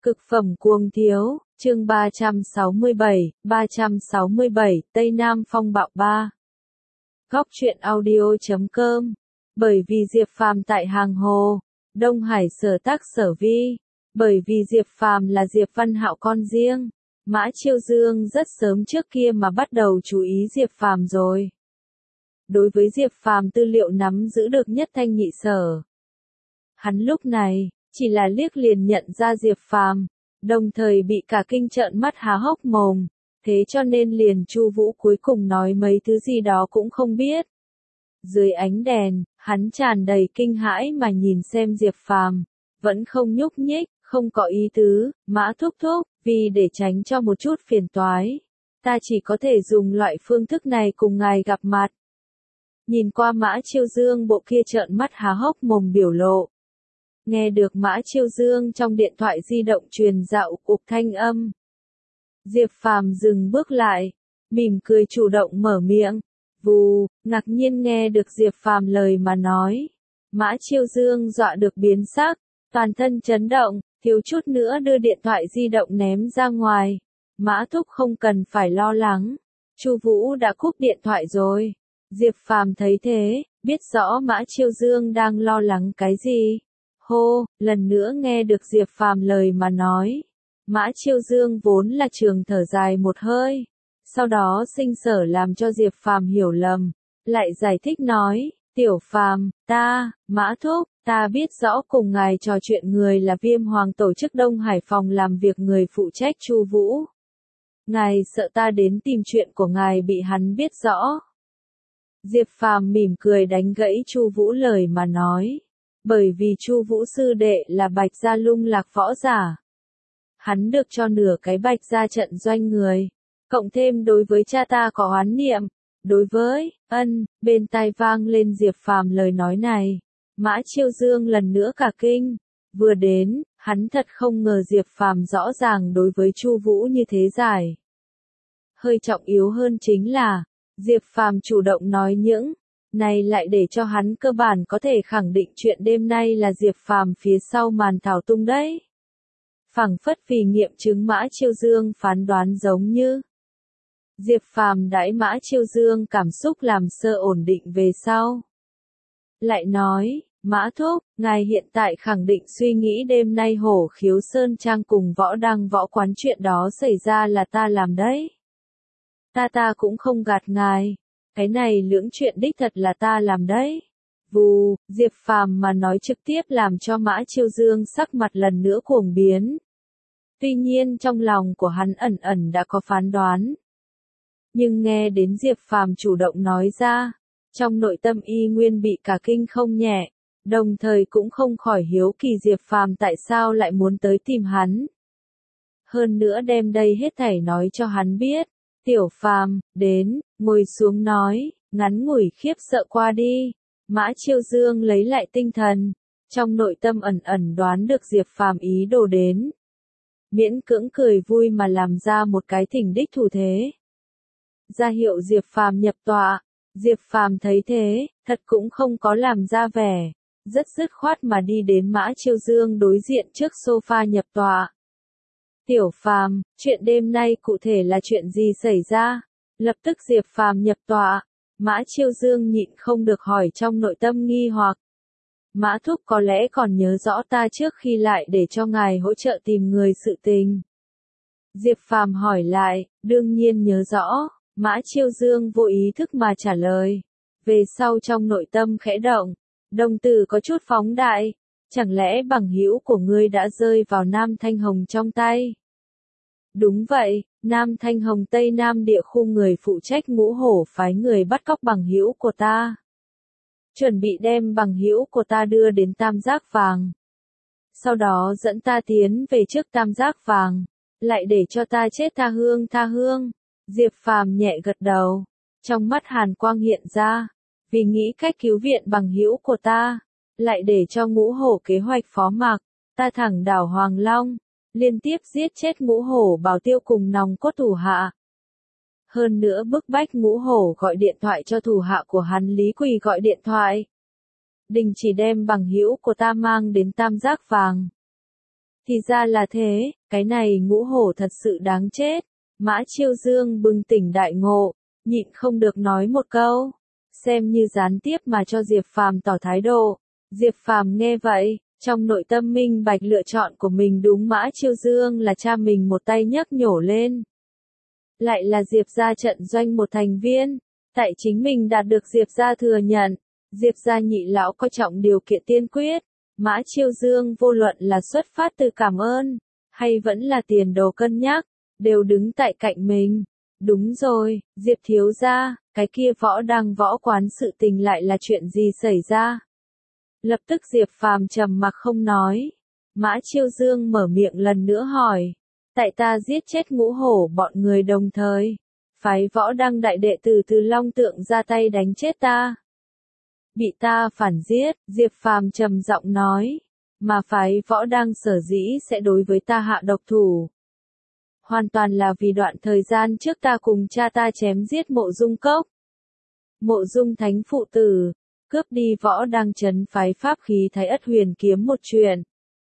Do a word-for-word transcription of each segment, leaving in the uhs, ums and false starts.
Cực phẩm cuồng thiếu, chương ba trăm sáu mươi bảy, ba trăm sáu mươi bảy, Tây Nam phong bạo ba. Góc truyện audio chấm com. Bởi vì Diệp Phàm tại Hàng Hồ, Đông Hải sở tác sở vi. Bởi vì Diệp Phàm là Diệp Văn Hạo con riêng, Mã Chiêu Dương rất sớm trước kia mà bắt đầu chú ý Diệp Phàm rồi. Đối với Diệp Phàm tư liệu nắm giữ được nhất thanh nhị sở. Hắn lúc này chỉ là liếc liền nhận ra Diệp Phàm, đồng thời bị cả kinh trợn mắt há hốc mồm, thế cho nên liền Chu Vũ cuối cùng nói mấy thứ gì đó cũng không biết. Dưới ánh đèn, hắn tràn đầy kinh hãi mà nhìn xem Diệp Phàm, vẫn không nhúc nhích, không có ý tứ. Mã thúc thúc, vì để tránh cho một chút phiền toái, ta chỉ có thể dùng loại phương thức này cùng ngài gặp mặt. Nhìn qua Mã Chiêu Dương bộ kia trợn mắt há hốc mồm biểu lộ. Nghe được Mã Chiêu Dương trong điện thoại di động truyền dạo cục thanh âm. Diệp Phàm dừng bước lại, mỉm cười chủ động mở miệng. Vù, ngạc nhiên nghe được Diệp Phàm lời mà nói. Mã Chiêu Dương dọa được biến sắc, toàn thân chấn động, thiếu chút nữa đưa điện thoại di động ném ra ngoài. Mã thúc không cần phải lo lắng, Chu Vũ đã cúp điện thoại rồi. Diệp Phàm thấy thế, biết rõ Mã Chiêu Dương đang lo lắng cái gì. Hô, lần nữa nghe được Diệp Phàm lời mà nói. Mã Chiêu Dương vốn là trường thở dài một hơi, sau đó sinh sở làm cho Diệp Phàm hiểu lầm, lại giải thích nói, tiểu Phàm, ta, Mã thúc, ta biết rõ cùng ngài trò chuyện người là Viêm Hoàng tổ chức Đông Hải phòng làm việc người phụ trách Chu Vũ. Ngài sợ ta đến tìm chuyện của ngài bị hắn biết rõ. Diệp Phàm mỉm cười đánh gãy Chu Vũ lời mà nói. Bởi vì Chu Vũ sư đệ là Bạch Gia lung lạc võ giả. Hắn được cho nửa cái Bạch Gia trận doanh người. Cộng thêm đối với cha ta có oán niệm. Đối với, ân, bên tai vang lên Diệp Phàm lời nói này. Mã Chiêu Dương lần nữa cả kinh. Vừa đến, hắn thật không ngờ Diệp Phàm rõ ràng đối với Chu Vũ như thế giải. Hơi trọng yếu hơn chính là, Diệp Phàm chủ động nói những này lại để cho hắn cơ bản có thể khẳng định chuyện đêm nay là Diệp Phàm phía sau màn thảo tung đấy. Phảng phất vì nghiệm chứng Mã Chiêu Dương phán đoán giống như. Diệp Phàm đãi Mã Chiêu Dương cảm xúc làm sơ ổn định về sau. Lại nói, Mã thúc, ngài hiện tại khẳng định suy nghĩ đêm nay Hổ Khiếu Sơn Trang cùng Võ Đăng Võ Quán chuyện đó xảy ra là ta làm đấy. Ta ta cũng không gạt ngài. Cái này lưỡng chuyện đích thật là ta làm đấy. Vù, Diệp Phàm mà nói trực tiếp làm cho Mã Chiêu Dương sắc mặt lần nữa cuồng biến. Tuy nhiên trong lòng của hắn ẩn ẩn đã có phán đoán. Nhưng nghe đến Diệp Phàm chủ động nói ra, trong nội tâm y nguyên bị cả kinh không nhẹ, đồng thời cũng không khỏi hiếu kỳ Diệp Phàm tại sao lại muốn tới tìm hắn. Hơn nữa đem đây hết thảy nói cho hắn biết. Tiểu Phàm, đến, ngồi xuống nói, ngắn ngủi khiếp sợ qua đi. Mã Chiêu Dương lấy lại tinh thần, trong nội tâm ẩn ẩn đoán được Diệp Phàm ý đồ đến. Miễn cưỡng cười vui mà làm ra một cái thỉnh đích thủ thế. Ra hiệu Diệp Phàm nhập tọa, Diệp Phàm thấy thế, thật cũng không có làm ra vẻ, rất dứt khoát mà đi đến Mã Chiêu Dương đối diện trước sofa nhập tọa. Tiểu Phàm, chuyện đêm nay cụ thể là chuyện gì xảy ra? Lập tức Diệp Phàm nhập tọa, Mã Chiêu Dương nhịn không được hỏi trong nội tâm nghi hoặc. Mã thúc có lẽ còn nhớ rõ ta trước khi lại để cho ngài hỗ trợ tìm người sự tình. Diệp Phàm hỏi lại, đương nhiên nhớ rõ, Mã Chiêu Dương vô ý thức mà trả lời. Về sau trong nội tâm khẽ động, đồng tử có chút phóng đại. Chẳng lẽ bằng hữu của ngươi đã rơi vào Nam Thanh Hồng trong tay? Đúng vậy, Nam Thanh Hồng Tây Nam địa khu người phụ trách Ngũ Hổ phái người bắt cóc bằng hữu của ta. Chuẩn bị đem bằng hữu của ta đưa đến Tam Giác Vàng. Sau đó dẫn ta tiến về trước Tam Giác Vàng, lại để cho ta chết tha hương tha hương. Diệp Phàm nhẹ gật đầu, trong mắt hàn quang hiện ra, vì nghĩ cách cứu viện bằng hữu của ta. Lại để cho Ngũ Hổ kế hoạch phó mặc, ta thẳng đảo Hoàng Long, liên tiếp giết chết Ngũ Hổ Bảo Tiêu cùng nòng cốt thủ hạ. Hơn nữa bức bách Ngũ Hổ gọi điện thoại cho thủ hạ của hắn Lý Quỳ gọi điện thoại. Đình chỉ đem bằng hữu của ta mang đến Tam Giác Vàng. Thì ra là thế, cái này ngũ hổ thật sự đáng chết. Mã Chiêu Dương bừng tỉnh đại ngộ, nhịn không được nói một câu, xem như gián tiếp mà cho Diệp Phàm tỏ thái độ. Diệp Phàm nghe vậy, trong nội tâm minh bạch lựa chọn của mình đúng, Mã Chiêu Dương là cha mình một tay nhấc nhổ lên. Lại là Diệp gia trận doanh một thành viên, tại chính mình đạt được Diệp gia thừa nhận, Diệp gia nhị lão coi trọng điều kiện tiên quyết, Mã Chiêu Dương vô luận là xuất phát từ cảm ơn, hay vẫn là tiền đồ cân nhắc, đều đứng tại cạnh mình. Đúng rồi, Diệp thiếu gia, cái kia võ đăng võ quán sự tình lại là chuyện gì xảy ra? Lập tức Diệp Phàm trầm mặc không nói. Mã Chiêu Dương mở miệng lần nữa hỏi. Tại ta giết chết ngũ hổ bọn người đồng thời. Phái võ đăng đại đệ tử từ Long Tượng ra tay đánh chết ta. Bị ta phản giết, Diệp Phàm trầm giọng nói. Mà phái võ đăng sở dĩ sẽ đối với ta hạ độc thủ. Hoàn toàn là vì đoạn thời gian trước ta cùng cha ta chém giết Mộ Dung Cốc. Mộ Dung thánh phụ tử, cướp đi võ đăng trấn phái pháp khí Thái Ất Huyền kiếm một chuyện.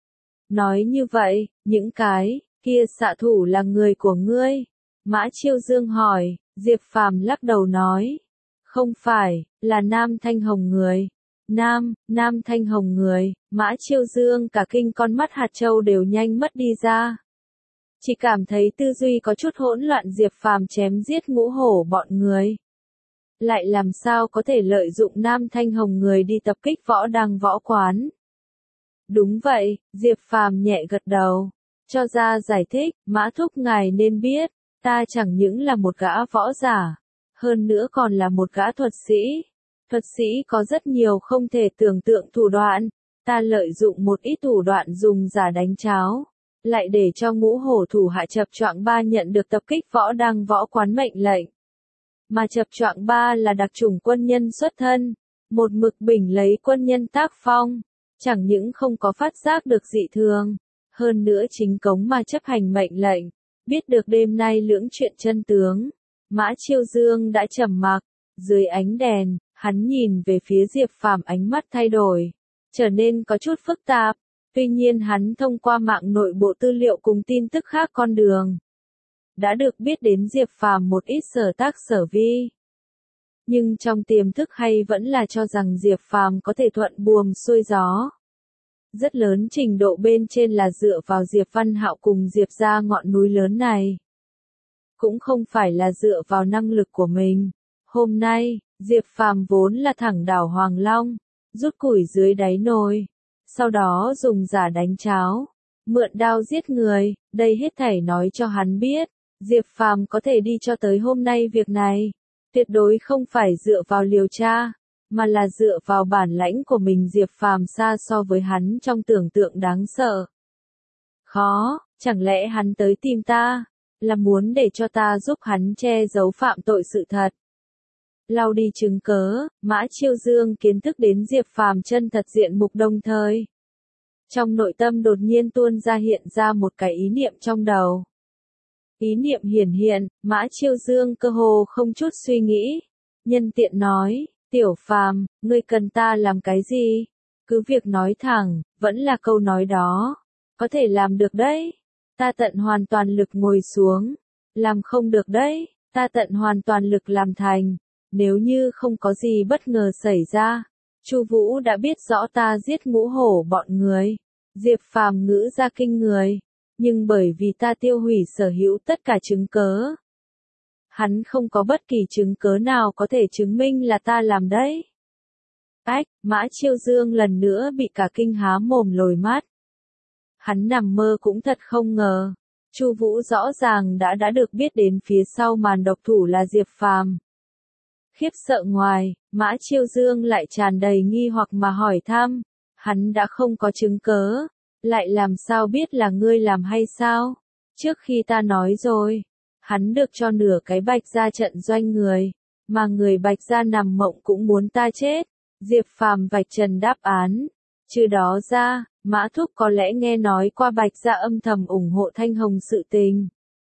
Nói như vậy, những cái kia xạ thủ là người của ngươi? Mã Chiêu Dương hỏi, Diệp Phàm lắc đầu nói. Không phải, là Nam Thanh Hồng người. Nam, Nam Thanh Hồng người, Mã Chiêu Dương cả kinh con mắt hạt châu đều nhanh mất đi ra. Chỉ cảm thấy tư duy có chút hỗn loạn. Diệp Phàm chém giết ngũ hổ bọn người. Lại làm sao có thể lợi dụng Nam Thanh Hồng người đi tập kích võ đăng võ quán? Đúng vậy, Diệp Phàm nhẹ gật đầu, cho ra giải thích, Mã thúc ngài nên biết, ta chẳng những là một gã võ giả, hơn nữa còn là một gã thuật sĩ. Thuật sĩ có rất nhiều không thể tưởng tượng thủ đoạn, ta lợi dụng một ít thủ đoạn dùng giả đánh cháo, lại để cho ngũ hổ thủ hạ Chập Choạng Ba nhận được tập kích võ đăng võ quán mệnh lệnh. Mà Chập Choạng Ba là đặc chủng quân nhân xuất thân, một mực bình lấy quân nhân tác phong, chẳng những không có phát giác được dị thường, hơn nữa chính cống mà chấp hành mệnh lệnh. Biết được đêm nay lưỡng chuyện chân tướng, Mã Chiêu Dương đã trầm mặc, dưới ánh đèn, hắn nhìn về phía Diệp Phàm, ánh mắt thay đổi, trở nên có chút phức tạp. Tuy nhiên hắn thông qua mạng nội bộ tư liệu cùng tin tức khác con đường, đã được biết đến Diệp Phàm một ít sở tác sở vi. Nhưng trong tiềm thức hay vẫn là cho rằng Diệp Phàm có thể thuận buồm xuôi gió. Rất lớn trình độ bên trên là dựa vào Diệp Văn Hạo cùng Diệp gia ngọn núi lớn này. Cũng không phải là dựa vào năng lực của mình. Hôm nay, Diệp Phàm vốn là thẳng đảo Hoàng Long, rút củi dưới đáy nồi, sau đó dùng giả đánh cháo, mượn đao giết người, đây hết thảy nói cho hắn biết, Diệp Phàm có thể đi cho tới hôm nay việc này, tuyệt đối không phải dựa vào liều tra, mà là dựa vào bản lãnh của mình. Diệp Phàm xa so với hắn trong tưởng tượng đáng sợ. Khó, chẳng lẽ hắn tới tìm ta, là muốn để cho ta giúp hắn che giấu phạm tội sự thật. Lau đi chứng cớ, Mã Chiêu Dương kiến thức đến Diệp Phàm chân thật diện mục, đồng thời trong nội tâm đột nhiên tuôn ra hiện ra một cái ý niệm trong đầu. Ý niệm hiển hiện, Mã Chiêu Dương cơ hồ không chút suy nghĩ, nhân tiện nói, Tiểu Phàm, ngươi cần ta làm cái gì? Cứ việc nói thẳng, vẫn là câu nói đó, có thể làm được đấy, ta tận hoàn toàn lực ngồi xuống, làm không được đấy, ta tận hoàn toàn lực làm thành. Nếu như không có gì bất ngờ xảy ra, Chu Vũ đã biết rõ ta giết ngũ hổ bọn người. Diệp Phàm ngữ ra kinh người, nhưng bởi vì ta tiêu hủy sở hữu tất cả chứng cớ, hắn không có bất kỳ chứng cớ nào có thể chứng minh là ta làm đấy. Ách, Mã Chiêu Dương lần nữa bị cả kinh há mồm lồi mắt. Hắn nằm mơ cũng thật không ngờ, Chu Vũ rõ ràng đã đã được biết đến phía sau màn độc thủ là Diệp Phàm. Khiếp sợ ngoài, Mã Chiêu Dương lại tràn đầy nghi hoặc mà hỏi thăm, hắn đã không có chứng cớ, lại làm sao biết là ngươi làm hay sao? Trước khi ta nói rồi, hắn được cho nửa cái Bạch gia trận doanh người, mà người Bạch gia nằm mộng cũng muốn ta chết. Diệp Phàm vạch trần đáp án. Trừ đó ra, Mã Thúc có lẽ nghe nói qua Bạch gia âm thầm ủng hộ Thanh Hồng sự tình.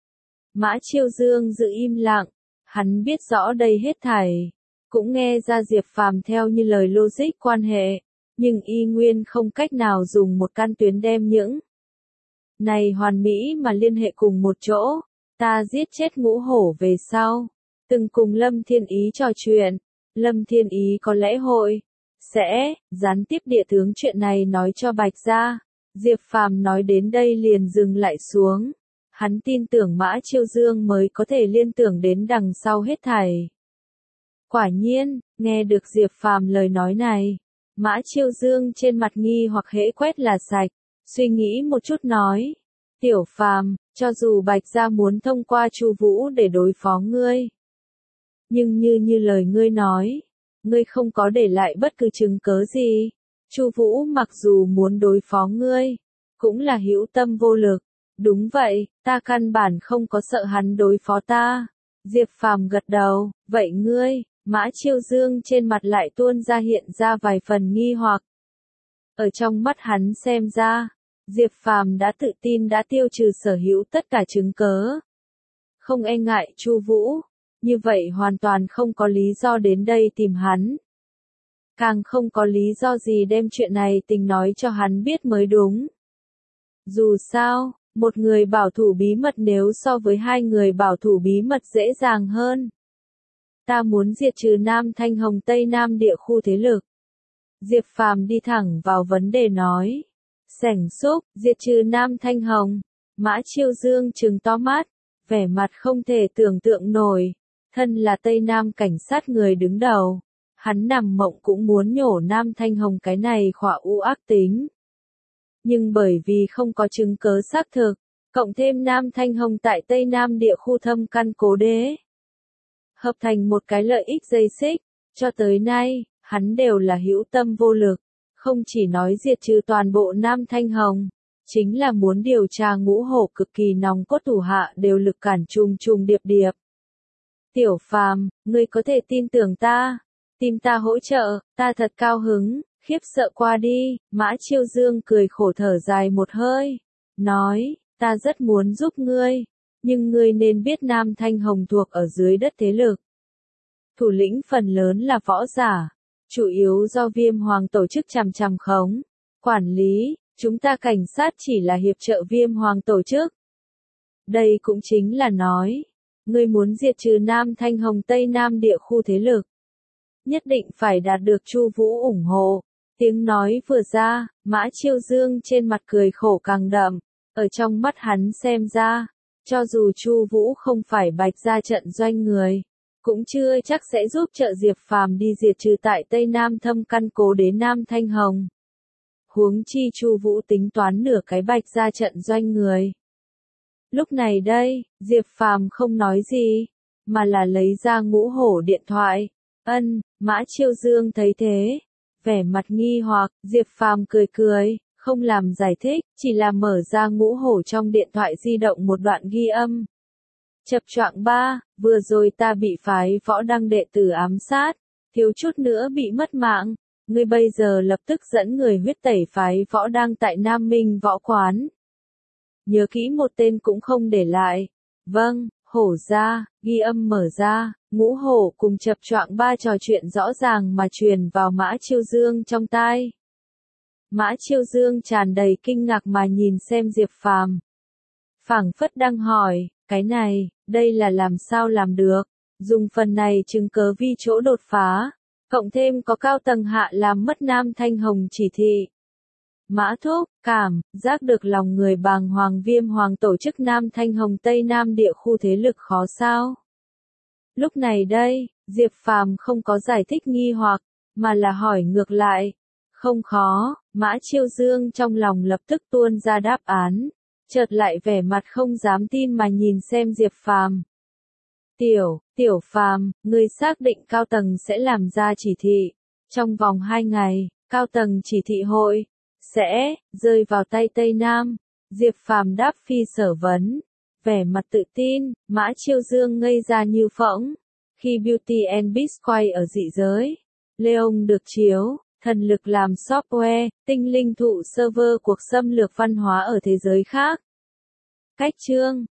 Mã Chiêu Dương giữ im lặng, hắn biết rõ đây hết thảy, cũng nghe ra Diệp Phàm theo như lời logic quan hệ, nhưng y nguyên không cách nào dùng một căn tuyến đem những này hoàn mỹ mà liên hệ cùng một chỗ, ta giết chết ngũ hổ về sau, từng cùng Lâm Thiên Ý trò chuyện, Lâm Thiên Ý có lẽ hội, sẽ, gián tiếp địa tướng chuyện này nói cho Bạch gia. Diệp Phàm nói đến đây liền dừng lại xuống, hắn tin tưởng Mã Chiêu Dương mới có thể liên tưởng đến đằng sau hết thảy. Quả nhiên, nghe được Diệp Phàm lời nói này, Mã Chiêu Dương trên mặt nghi hoặc hễ quét là sạch, suy nghĩ một chút nói, Tiểu Phàm, cho dù Bạch gia muốn thông qua Chu Vũ để đối phó ngươi, nhưng như như lời ngươi nói, ngươi không có để lại bất cứ chứng cớ gì. Chu Vũ mặc dù muốn đối phó ngươi, cũng là hữu tâm vô lực. Đúng vậy, ta căn bản không có sợ hắn đối phó ta. Diệp Phàm gật đầu, vậy ngươi, Mã Chiêu Dương trên mặt lại tuôn ra hiện ra vài phần nghi hoặc. Ở trong mắt hắn xem ra, Diệp Phàm đã tự tin đã tiêu trừ sở hữu tất cả chứng cớ. Không e ngại Chu Vũ, như vậy hoàn toàn không có lý do đến đây tìm hắn. Càng không có lý do gì đem chuyện này tình nói cho hắn biết mới đúng. Dù sao, một người bảo thủ bí mật nếu so với hai người bảo thủ bí mật dễ dàng hơn. Ta muốn diệt trừ Nam Thanh Hồng Tây Nam địa khu thế lực. Diệp Phàm đi thẳng vào vấn đề nói. Sảnh xúc, diệt trừ Nam Thanh Hồng. Mã Chiêu Dương trừng to mắt, vẻ mặt không thể tưởng tượng nổi. Thân là Tây Nam cảnh sát người đứng đầu. Hắn nằm mộng cũng muốn nhổ Nam Thanh Hồng cái này khỏa u ác tính. Nhưng bởi vì không có chứng cớ xác thực, cộng thêm Nam Thanh Hồng tại Tây Nam địa khu thâm căn cố đế, hợp thành một cái lợi ích dây xích, cho tới nay, hắn đều là hữu tâm vô lực, không chỉ nói diệt trừ toàn bộ Nam Thanh Hồng, chính là muốn điều tra ngũ hổ cực kỳ nòng cốt thủ hạ đều lực cản trùng trùng điệp điệp. Tiểu Phàm, ngươi có thể tin tưởng ta, tìm ta hỗ trợ, ta thật cao hứng, khiếp sợ qua đi, Mã Chiêu Dương cười khổ thở dài một hơi, nói, ta rất muốn giúp ngươi, nhưng ngươi nên biết Nam Thanh Hồng thuộc ở dưới đất thế lực. Thủ lĩnh phần lớn là võ giả, chủ yếu do Viêm Hoàng tổ chức chằm chằm khống, quản lý, chúng ta cảnh sát chỉ là hiệp trợ Viêm Hoàng tổ chức. Đây cũng chính là nói, ngươi muốn diệt trừ Nam Thanh Hồng Tây Nam địa khu thế lực, nhất định phải đạt được Chu Vũ ủng hộ. Tiếng nói vừa ra, Mã Chiêu Dương trên mặt cười khổ càng đậm, ở trong mắt hắn xem ra, cho dù Chu Vũ không phải Bạch gia trận doanh người, cũng chưa chắc sẽ giúp trợ Diệp Phàm đi diệt trừ tại Tây Nam thâm căn cố đế Nam Thanh Hồng. Huống chi Chu Vũ tính toán nửa cái Bạch gia trận doanh người. Lúc này đây, Diệp Phàm không nói gì, mà là lấy ra ngũ hổ điện thoại. Ân, Mã Chiêu Dương thấy thế, vẻ mặt nghi hoặc, Diệp Phàm cười cười, không làm giải thích, chỉ là mở ra ngũ hổ trong điện thoại di động một đoạn ghi âm. Chập choạng ba, vừa rồi ta bị phái võ đăng đệ tử ám sát, thiếu chút nữa bị mất mạng, ngươi bây giờ lập tức dẫn người huyết tẩy phái võ đăng tại Nam Minh võ quán. Nhớ kỹ một tên cũng không để lại. Vâng, hổ ra, ghi âm mở ra, ngũ hổ cùng chập choạng ba trò chuyện rõ ràng mà truyền vào Mã Chiêu Dương trong tai. Mã Chiêu Dương tràn đầy kinh ngạc mà nhìn xem Diệp Phàm. Phảng phất đang hỏi, cái này, đây là làm sao làm được, dùng phần này chứng cớ vi chỗ đột phá, cộng thêm có cao tầng hạ làm mất Nam Thanh Hồng chỉ thị. Mã Thúc, cảm, giác được lòng người bàng hoàng Viêm Hoàng tổ chức Nam Thanh Hồng Tây Nam địa khu thế lực khó sao. Lúc này đây, Diệp Phàm không có giải thích nghi hoặc, mà là hỏi ngược lại. Không khó, Mã Chiêu Dương trong lòng lập tức tuôn ra đáp án, chợt lại vẻ mặt không dám tin mà nhìn xem Diệp Phàm. Tiểu, Tiểu Phàm, ngươi xác định cao tầng sẽ làm ra chỉ thị, trong vòng hai ngày, cao tầng chỉ thị hội, sẽ, rơi vào tay Tây Nam. Diệp Phàm đáp phi sở vấn, vẻ mặt tự tin, Mã Chiêu Dương ngây ra như phỗng. Khi Beauty and Beast quay ở dị giới, Leon được chiếu, thần lực làm software, tinh linh thụ server cuộc xâm lược văn hóa ở thế giới khác. Cách chương